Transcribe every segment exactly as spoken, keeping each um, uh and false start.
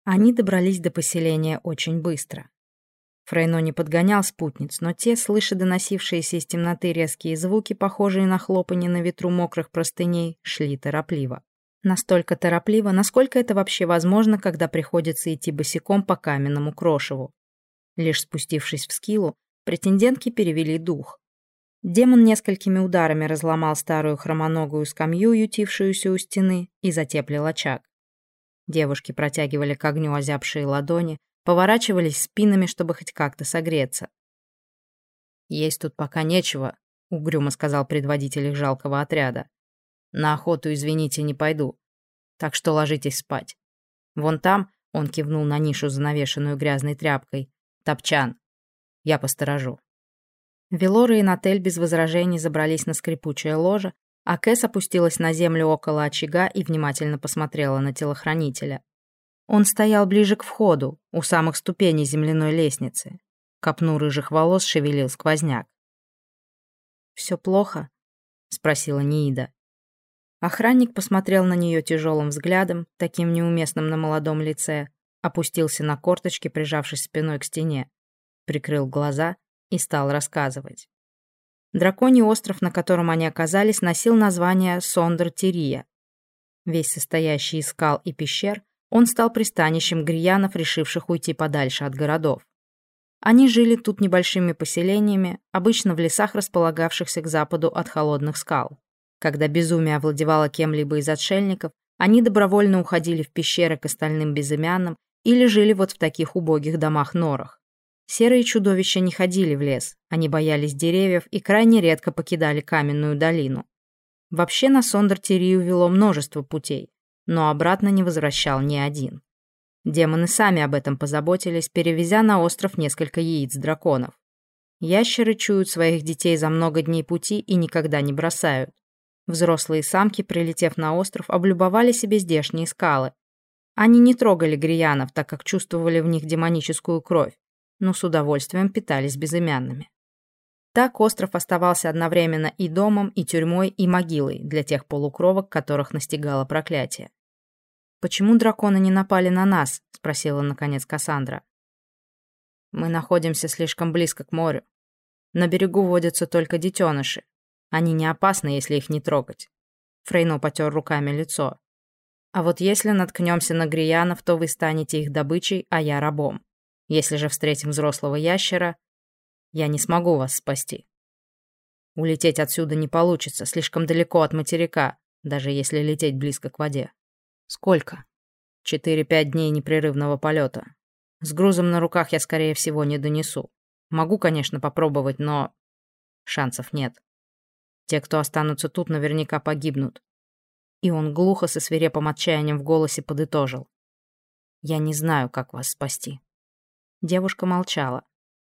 Они добрались до поселения очень быстро. Фрейно не подгонял спутниц, но те, слыша доносившиеся из темноты резкие звуки, похожие на хлопанье на ветру мокрых простыней, шли торопливо. Настолько торопливо, насколько это вообще возможно, когда приходится идти босиком по каменному крошеву. Лишь спустившись в скиллу, претендентки перевели дух. Демон несколькими ударами разломал старую хромоногую скамью, ютившуюся у стены, и затеплил очаг. Девушки протягивали к огню озябшие ладони, поворачивались спинами, чтобы хоть как-то согреться. «Есть тут пока нечего», — угрюмо сказал предводитель их жалкого отряда. «На охоту, извините, не пойду. Так что ложитесь спать. Вон там», — он кивнул на нишу, занавешенную грязной тряпкой, — «топчан. Я посторожу». Велора и Натель без возражений забрались на скрипучее ложе, а Кэс опустилась на землю около очага и внимательно посмотрела на телохранителя. Он стоял ближе к входу, у самых ступеней земляной лестницы. Копну рыжих волос шевелил сквозняк. «Все плохо?» — спросила Ниида. Охранник посмотрел на нее тяжелым взглядом, таким неуместным на молодом лице, опустился на корточки, прижавшись спиной к стене, прикрыл глаза и стал рассказывать. Драконий остров, на котором они оказались, носил название Сондр-Тирия. Весь состоящий из скал и пещер, он стал пристанищем гриянов, решивших уйти подальше от городов. Они жили тут небольшими поселениями, обычно в лесах, располагавшихся к западу от холодных скал. Когда безумие овладевало кем-либо из отшельников, они добровольно уходили в пещеры к остальным безымянным или жили вот в таких убогих домах-норах. Серые чудовища не ходили в лес, они боялись деревьев и крайне редко покидали каменную долину. Вообще на Сондр-Тирию вело множество путей, но обратно не возвращал ни один. Демоны сами об этом позаботились, перевезя на остров несколько яиц драконов. Ящеры чуют своих детей за много дней пути и никогда не бросают. Взрослые самки, прилетев на остров, облюбовали себе здешние скалы. Они не трогали гриянов, так как чувствовали в них демоническую кровь, но с удовольствием питались безымянными. Так остров оставался одновременно и домом, и тюрьмой, и могилой для тех полукровок, которых настигало проклятие. «Почему драконы не напали на нас?» — спросила наконец Кассандра. «Мы находимся слишком близко к морю. На берегу водятся только детеныши. Они не опасны, если их не трогать». Фрейно потер руками лицо. «А вот если наткнемся на гриянов, то вы станете их добычей, а я рабом. Если же встретим взрослого ящера, я не смогу вас спасти. Улететь отсюда не получится, слишком далеко от материка, даже если лететь близко к воде. Сколько? Четыре-пять дней непрерывного полета. С грузом на руках я, скорее всего, не донесу. Могу, конечно, попробовать, но шансов нет. Те, кто останутся тут, наверняка погибнут». И он глухо, со свирепым отчаянием в голосе подытожил. «Я не знаю, как вас спасти». Девушка молчала.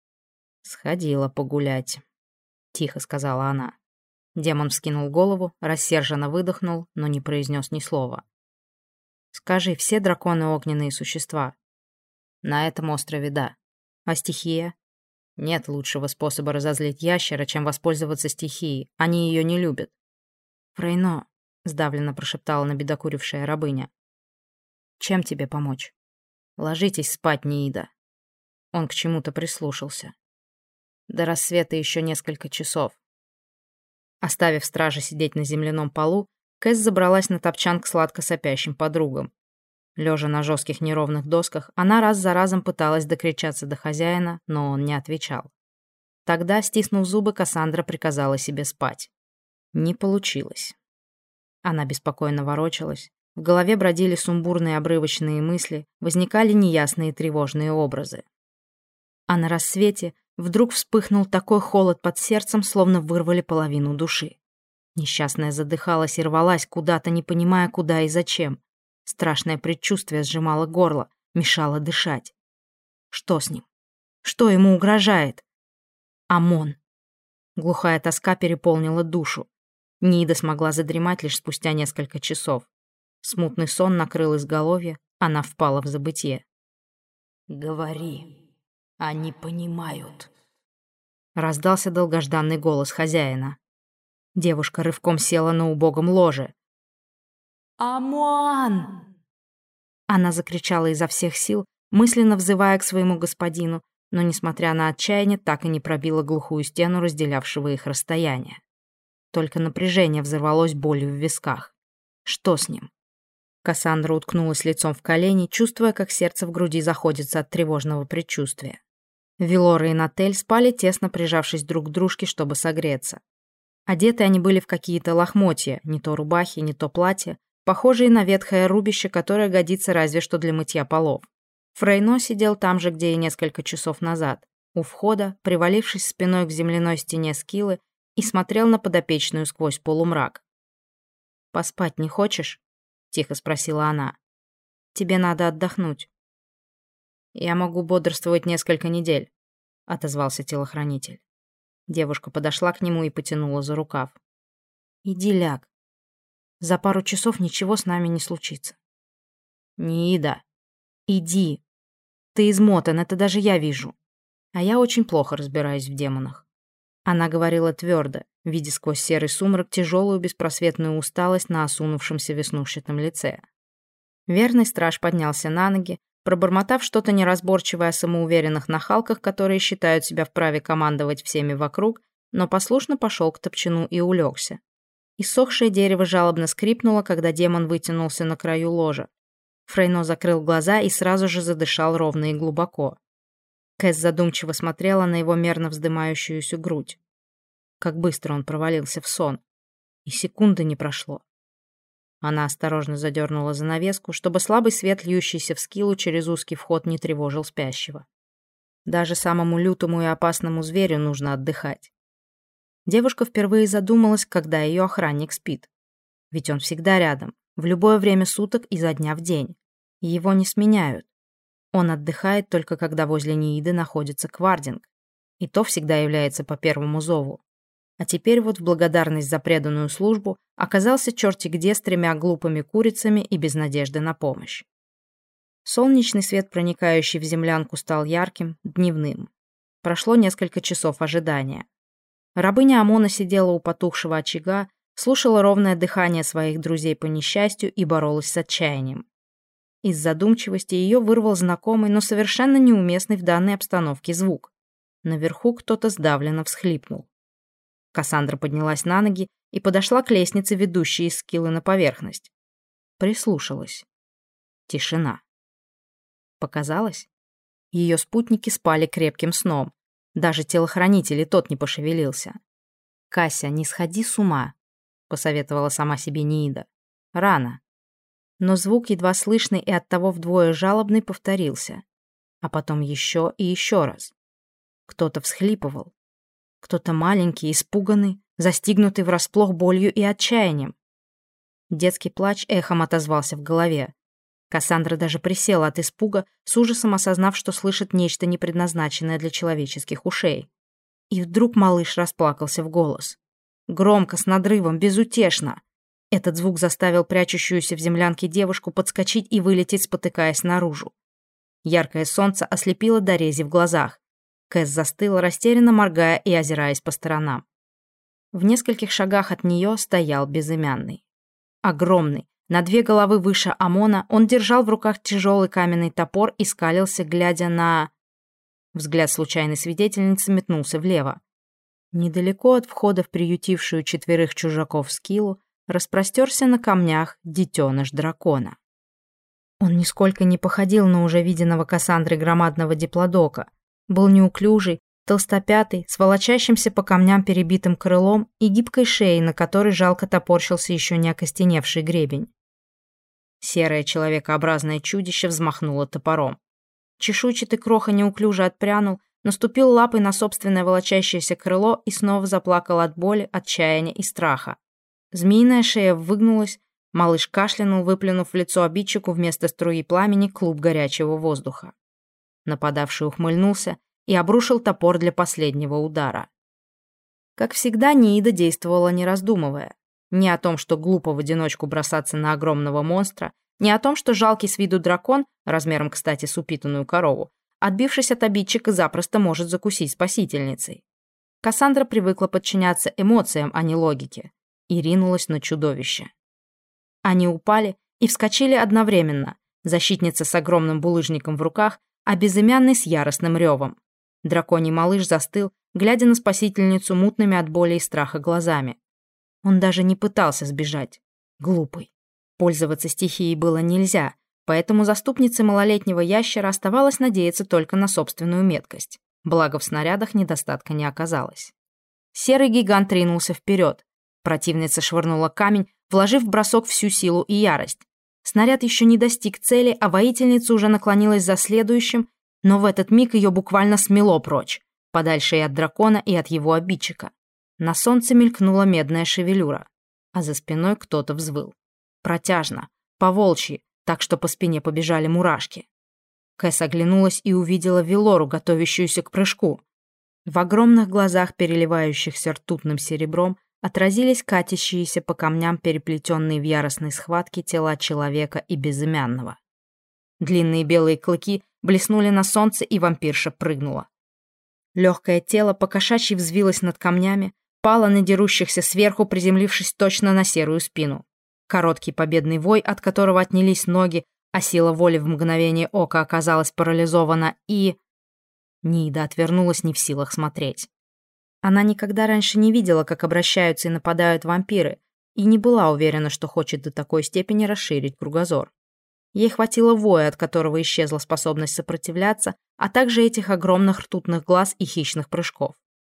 «Сходила погулять», — тихо сказала она. Демон вскинул голову, рассерженно выдохнул, но не произнес ни слова. «Скажи, все драконы огненные существа?» «На этом острове да. А стихия?» «Нет лучшего способа разозлить ящера, чем воспользоваться стихией. Они ее не любят». «Фрейно», — сдавленно прошептала набедокурившая рабыня. «Чем тебе помочь?» «Ложитесь спать, Ниида». Он к чему-то прислушался. До рассвета еще несколько часов. Оставив стража сидеть на земляном полу, Кэс забралась на топчан к сладко сопящим подругам. Лежа на жестких неровных досках, она раз за разом пыталась докричаться до хозяина, но он не отвечал. Тогда, стиснув зубы, Кассандра приказала себе спать. Не получилось. Она беспокойно ворочалась. В голове бродили сумбурные обрывочные мысли, возникали неясные тревожные образы. А на рассвете вдруг вспыхнул такой холод под сердцем, словно вырвали половину души. Несчастная задыхалась и рвалась куда-то, не понимая, куда и зачем. Страшное предчувствие сжимало горло, мешало дышать. Что с ним? Что ему угрожает? Амон. Глухая тоска переполнила душу. Ниида смогла задремать лишь спустя несколько часов. Смутный сон накрыл изголовье, она впала в забытье. «Говори, они понимают». Раздался долгожданный голос хозяина. Девушка рывком села на убогом ложе. «Амон!» Она закричала изо всех сил, мысленно взывая к своему господину, но, несмотря на отчаяние, так и не пробила глухую стену, разделявшего их расстояние. Только напряжение взорвалось болью в висках. Что с ним? Кассандра уткнулась лицом в колени, чувствуя, как сердце в груди заходится от тревожного предчувствия. Велора и Натель спали, тесно прижавшись друг к дружке, чтобы согреться. Одеты они были в какие-то лохмотья, не то рубахи, не то платья, похожие на ветхое рубище, которое годится разве что для мытья полов. Фрейно сидел там же, где и несколько часов назад, у входа, привалившись спиной к земляной стене скиллы, и смотрел на подопечную сквозь полумрак. «Поспать не хочешь?» — тихо спросила она. «Тебе надо отдохнуть». «Я могу бодрствовать несколько недель», — отозвался телохранитель. Девушка подошла к нему и потянула за рукав. «Иди ляг. За пару часов ничего с нами не случится». «Ниида, иди. Ты измотан, это даже я вижу. А я очень плохо разбираюсь в демонах». Она говорила твердо, видя сквозь серый сумрак тяжелую беспросветную усталость на осунувшемся веснушчатом лице. Верный страж поднялся на ноги, пробормотав что-то неразборчивое о самоуверенных нахалках, которые считают себя вправе командовать всеми вокруг, но послушно пошел к топчану и улегся. Иссохшее дерево жалобно скрипнуло, когда демон вытянулся на краю ложа. Фрейно закрыл глаза и сразу же задышал ровно и глубоко. Кэс задумчиво смотрела на его мерно вздымающуюся грудь. Как быстро он провалился в сон. И секунды не прошло. Она осторожно задернула занавеску, чтобы слабый свет, льющийся в скиллу через узкий вход, не тревожил спящего. Даже самому лютому и опасному зверю нужно отдыхать. Девушка впервые задумалась, когда ее охранник спит. Ведь он всегда рядом, в любое время суток изо дня в день. И его не сменяют. Он отдыхает только когда возле Нииды находится Квардинг. И то всегда является по первому зову. А теперь вот в благодарность за преданную службу оказался черти где с тремя глупыми курицами и без надежды на помощь. Солнечный свет, проникающий в землянку, стал ярким, дневным. Прошло несколько часов ожидания. Рабыня Амона сидела у потухшего очага, слушала ровное дыхание своих друзей по несчастью и боролась с отчаянием. Из задумчивости ее вырвал знакомый, но совершенно неуместный в данной обстановке звук. Наверху кто-то сдавленно всхлипнул. Кассандра поднялась на ноги и подошла к лестнице, ведущей из скиллы на поверхность. Прислушалась. Тишина. Показалось? Ее спутники спали крепким сном. Даже телохранитель и тот не пошевелился. «Кася, не сходи с ума», — посоветовала сама себе Ниида. «Рано». Но звук, едва слышный и оттого вдвое жалобный, повторился. А потом еще и еще раз. Кто-то всхлипывал. Кто-то маленький, испуганный, застигнутый врасплох болью и отчаянием. Детский плач эхом отозвался в голове. Кассандра даже присела от испуга, с ужасом осознав, что слышит нечто непредназначенное для человеческих ушей. И вдруг малыш расплакался в голос. Громко, с надрывом, безутешно. Этот звук заставил прячущуюся в землянке девушку подскочить и вылететь, спотыкаясь наружу. Яркое солнце ослепило до рези в глазах. Кэс застыла, растерянно моргая и озираясь по сторонам. В нескольких шагах от нее стоял безымянный. Огромный, на две головы выше Амона, он держал в руках тяжелый каменный топор и скалился, глядя на... Взгляд случайной свидетельницы метнулся влево. Недалеко от входа в приютившую четверых чужаков скиллу распростерся на камнях детеныш дракона. Он нисколько не походил на уже виденного Кассандрой громадного диплодока. Был неуклюжий, толстопятый, с волочащимся по камням перебитым крылом и гибкой шеей, на которой жалко топорщился еще не окостеневший гребень. Серое человекообразное чудище взмахнуло топором. Чешуйчатый кроха неуклюже отпрянул, наступил лапой на собственное волочащееся крыло и снова заплакал от боли, отчаяния и страха. Змеиная шея выгнулась, малыш кашлянул, выплюнув в лицо обидчику вместо струи пламени клуб горячего воздуха. Нападавший ухмыльнулся и обрушил топор для последнего удара. Как всегда, Ниида действовала не раздумывая. Ни о том, что глупо в одиночку бросаться на огромного монстра, ни о том, что жалкий с виду дракон, размером, кстати, с упитанную корову, отбившись от обидчика, запросто может закусить спасительницей. Кассандра привыкла подчиняться эмоциям, а не логике, и ринулась на чудовище. Они упали и вскочили одновременно, Защитница с огромным булыжником в руках, а безымянный с яростным ревом. Драконий малыш застыл, глядя на спасительницу мутными от боли и страха глазами. Он даже не пытался сбежать. Глупый. Пользоваться стихией было нельзя, поэтому заступнице малолетнего ящера оставалось надеяться только на собственную меткость. Благо в снарядах недостатка не оказалось. Серый гигант ринулся вперед. Противница швырнула камень, вложив в бросок всю силу и ярость. Снаряд еще не достиг цели, а воительница уже наклонилась за следующим, но в этот миг ее буквально смело прочь, подальше и от дракона, и от его обидчика. На солнце мелькнула медная шевелюра, а за спиной кто-то взвыл. Протяжно, по-волчьи, так что по спине побежали мурашки. Кэс оглянулась и увидела Велору, готовящуюся к прыжку. В огромных глазах, переливающихся ртутным серебром, отразились катящиеся по камням переплетенные в яростной схватке тела человека и безымянного. Длинные белые клыки блеснули на солнце, и вампирша прыгнула. Легкое тело покошачьи взвилось над камнями, пало на дерущихся сверху, приземлившись точно на серую спину. Короткий победный вой, от которого отнялись ноги, а сила воли в мгновение ока оказалась парализована, и... Нида отвернулась, не в силах смотреть. Она никогда раньше не видела, как обращаются и нападают вампиры, и не была уверена, что хочет до такой степени расширить кругозор. Ей хватило воя, от которого исчезла способность сопротивляться, а также этих огромных ртутных глаз и хищных прыжков.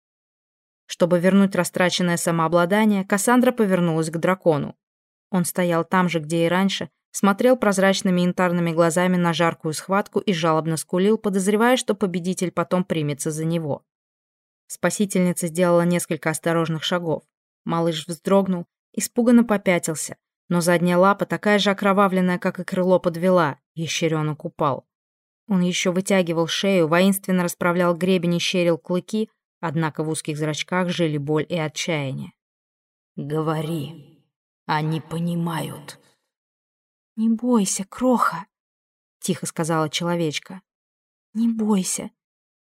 Чтобы вернуть растраченное самообладание, Кассандра повернулась к дракону. Он стоял там же, где и раньше, смотрел прозрачными янтарными глазами на жаркую схватку и жалобно скулил, подозревая, что победитель потом примется за него. Спасительница сделала несколько осторожных шагов. Малыш вздрогнул, испуганно попятился, но задняя лапа, такая же окровавленная, как и крыло, подвела, ящеренок упал. Он еще вытягивал шею, воинственно расправлял гребень и щерил клыки, однако в узких зрачках жили боль и отчаяние. «Говори, они понимают». «Не бойся, кроха», — тихо сказала человечка. «Не бойся,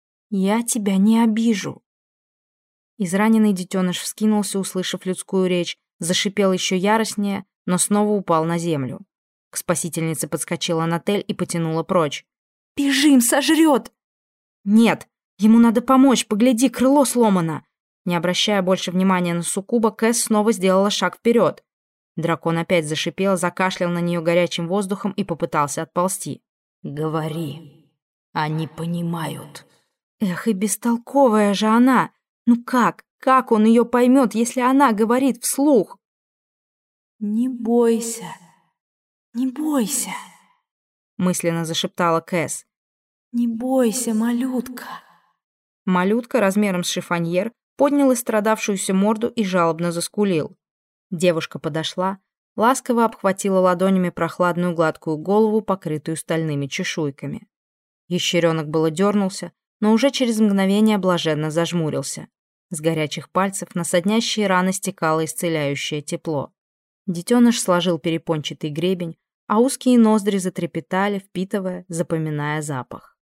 я тебя не обижу». Израненный детеныш вскинулся, услышав людскую речь, зашипел еще яростнее, но снова упал на землю. К спасительнице подскочила Натель и потянула прочь. «Бежим, сожрет!» «Нет, ему надо помочь, погляди, крыло сломано!» Не обращая больше внимания на суккуба, Кэс снова сделала шаг вперед. Дракон опять зашипел, закашлял на нее горячим воздухом и попытался отползти. «Говори, они понимают». Эх, и бестолковая же она! Ну как, как он ее поймет, если она говорит вслух? «Не бойся, не бойся», — мысленно зашептала Кэс. «Не бойся, малютка». Малютка размером с шифоньер поднял истрадавшуюся морду и жалобно заскулил. Девушка подошла, ласково обхватила ладонями прохладную гладкую голову, покрытую стальными чешуйками. Ящеренок было дернулся, но уже через мгновение блаженно зажмурился. С горячих пальцев на соднящие раны стекало исцеляющее тепло. Детеныш сложил перепончатый гребень, а узкие ноздри затрепетали, впитывая, запоминая запах.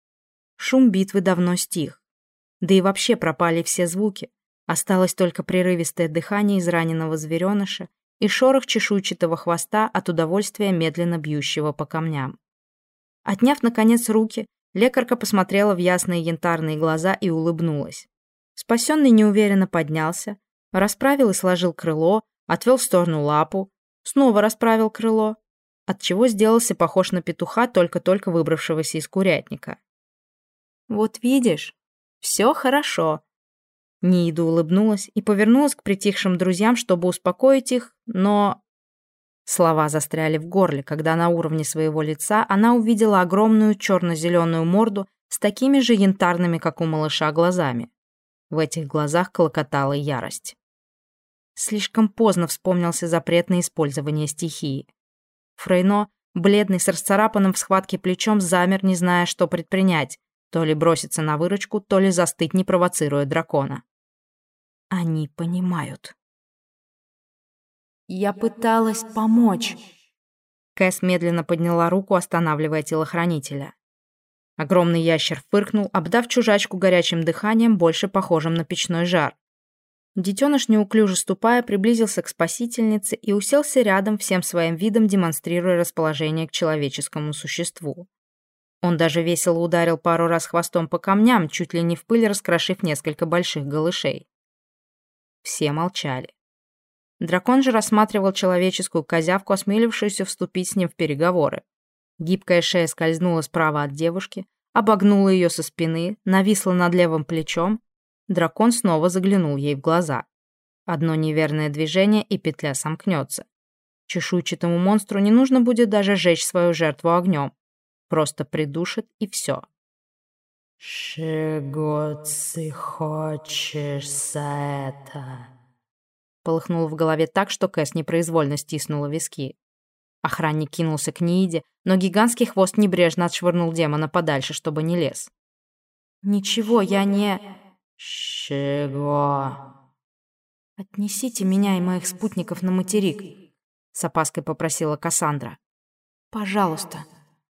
Шум битвы давно стих. Да и вообще пропали все звуки. Осталось только прерывистое дыхание израненного звереныша и шорох чешуйчатого хвоста от удовольствия, медленно бьющего по камням. Отняв, наконец, руки, лекарка посмотрела в ясные янтарные глаза и улыбнулась. Спасенный неуверенно поднялся, расправил и сложил крыло, отвел в сторону лапу, снова расправил крыло, отчего сделался похож на петуха, только-только выбравшегося из курятника. «Вот видишь, все хорошо». Ниида улыбнулась и повернулась к притихшим друзьям, чтобы успокоить их, но... Слова застряли в горле, когда на уровне своего лица она увидела огромную черно-зеленую морду с такими же янтарными, как у малыша, глазами. В этих глазах клокотала ярость. Слишком поздно вспомнился запрет на использование стихии. Фрейно, бледный, с расцарапанным в схватке плечом, замер, не зная, что предпринять, то ли броситься на выручку, то ли застыть, не провоцируя дракона. Они понимают. «Я пыталась помочь». Кэс медленно подняла руку, останавливая телохранителя. Огромный ящер фыркнул, обдав чужачку горячим дыханием, больше похожим на печной жар. Детеныш, неуклюже ступая, приблизился к спасительнице и уселся рядом, всем своим видом демонстрируя расположение к человеческому существу. Он даже весело ударил пару раз хвостом по камням, чуть ли не в пыль раскрошив несколько больших голышей. Все молчали. Дракон же рассматривал человеческую козявку, осмелившуюся вступить с ним в переговоры. Гибкая шея скользнула справа от девушки, обогнула ее со спины, нависла над левым плечом. Дракон снова заглянул ей в глаза. Одно неверное движение, и петля сомкнется. Чешуйчатому монстру не нужно будет даже жечь свою жертву огнем. Просто придушит, и все. «Чего ты хочешь за это?» Полыхнуло в голове так, что Кэс непроизвольно стиснула виски. Охранник кинулся к Нииде, но гигантский хвост небрежно отшвырнул демона подальше, чтобы не лез. «Ничего, я не...» «Чего?» «Отнесите меня и моих спутников на материк», — с опаской попросила Кассандра. «Пожалуйста».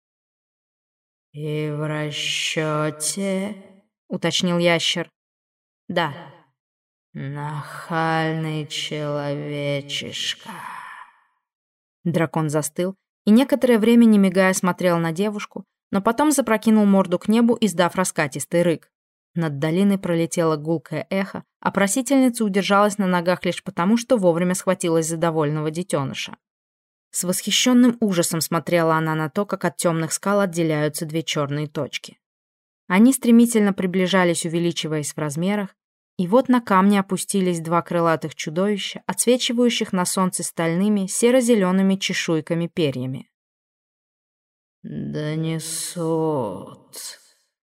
«И в расчете?» — уточнил ящер. «Да». «Нахальный человечишка». Дракон застыл и некоторое время, не мигая, смотрел на девушку, но потом запрокинул морду к небу, издав раскатистый рык. Над долиной пролетело гулкое эхо, а просительница удержалась на ногах лишь потому, что вовремя схватилась за довольного детеныша. С восхищенным ужасом смотрела она на то, как от темных скал отделяются две черные точки. Они стремительно приближались, увеличиваясь в размерах, и вот на камне опустились два крылатых чудовища, отсвечивающих на солнце стальными серо-зелеными чешуйками-перьями. «Донесут».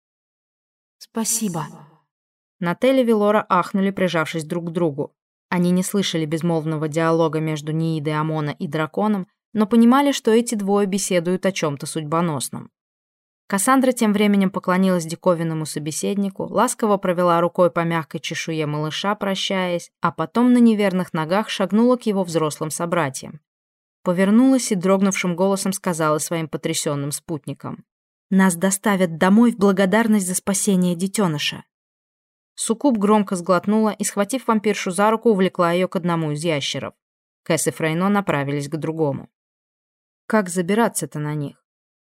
«Спасибо». Натель и Велора ахнули, прижавшись друг к другу. Они не слышали безмолвного диалога между Ниидой Амона и драконом, но понимали, что эти двое беседуют о чем-то судьбоносном. Кассандра тем временем поклонилась диковинному собеседнику, ласково провела рукой по мягкой чешуе малыша, прощаясь, а потом на неверных ногах шагнула к его взрослым собратьям. Повернулась и дрогнувшим голосом сказала своим потрясенным спутникам: «Нас доставят домой в благодарность за спасение детеныша». Суккуб громко сглотнула и, схватив вампиршу за руку, увлекла ее к одному из ящеров. Кэс и Фрейно направились к другому. Как забираться-то на них?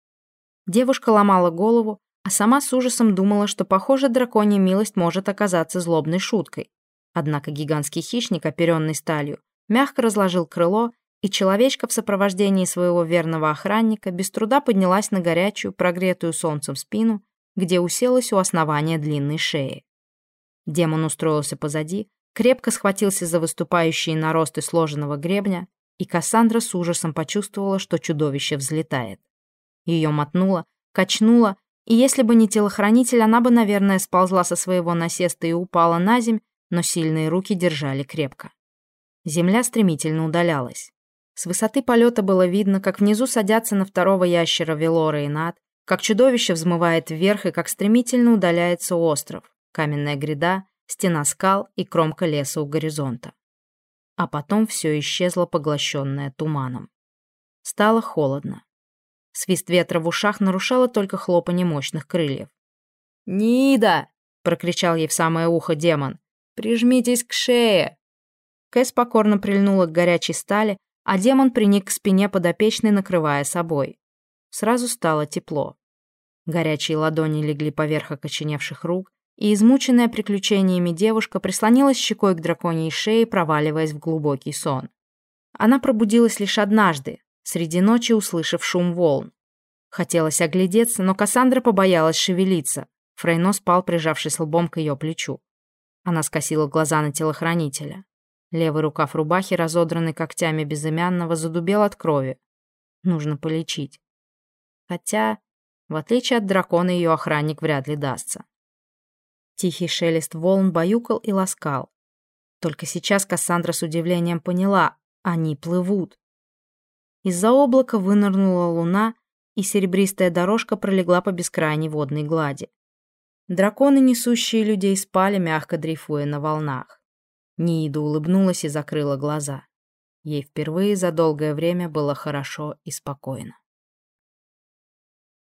Девушка ломала голову, а сама с ужасом думала, что, похоже, драконья милость может оказаться злобной шуткой. Однако гигантский хищник, оперенный сталью, мягко разложил крыло, и человечка в сопровождении своего верного охранника без труда поднялась на горячую, прогретую солнцем спину, где уселась у основания длинной шеи. Демон устроился позади, крепко схватился за выступающие наросты сложенного гребня, и Кассандра с ужасом почувствовала, что чудовище взлетает. Ее мотнуло, качнуло, и если бы не телохранитель, она бы, наверное, сползла со своего насеста и упала на земь, но сильные руки держали крепко. Земля стремительно удалялась. С высоты полета было видно, как внизу садятся на второго ящера Велора и Нат, как чудовище взмывает вверх и как стремительно удаляется остров, каменная гряда, стена скал и кромка леса у горизонта. А потом все исчезло, поглощенное туманом. Стало холодно. Свист ветра в ушах нарушало только хлопанье мощных крыльев. «Нида!» — прокричал ей в самое ухо демон. «Прижмитесь к шее!» Кэс покорно прильнула к горячей стали, а демон приник к спине подопечной, накрывая собой. Сразу стало тепло. Горячие ладони легли поверх окоченевших рук, и измученная приключениями девушка прислонилась щекой к драконьей шее, проваливаясь в глубокий сон. Она пробудилась лишь однажды, среди ночи услышав шум волн. Хотелось оглядеться, но Кассандра побоялась шевелиться. Фрейно спал, прижавшись лбом к ее плечу. Она скосила глаза на телохранителя. Левый рукав рубахи, разодранный когтями безымянного, задубел от крови. Нужно полечить. Хотя, в отличие от дракона, ее охранник вряд ли дастся. Тихий шелест волн баюкал и ласкал. Только сейчас Кассандра с удивлением поняла — они плывут. Из-за облака вынырнула луна, и серебристая дорожка пролегла по бескрайней водной глади. Драконы, несущие людей, спали, мягко дрейфуя на волнах. Ниида улыбнулась и закрыла глаза. Ей впервые за долгое время было хорошо и спокойно.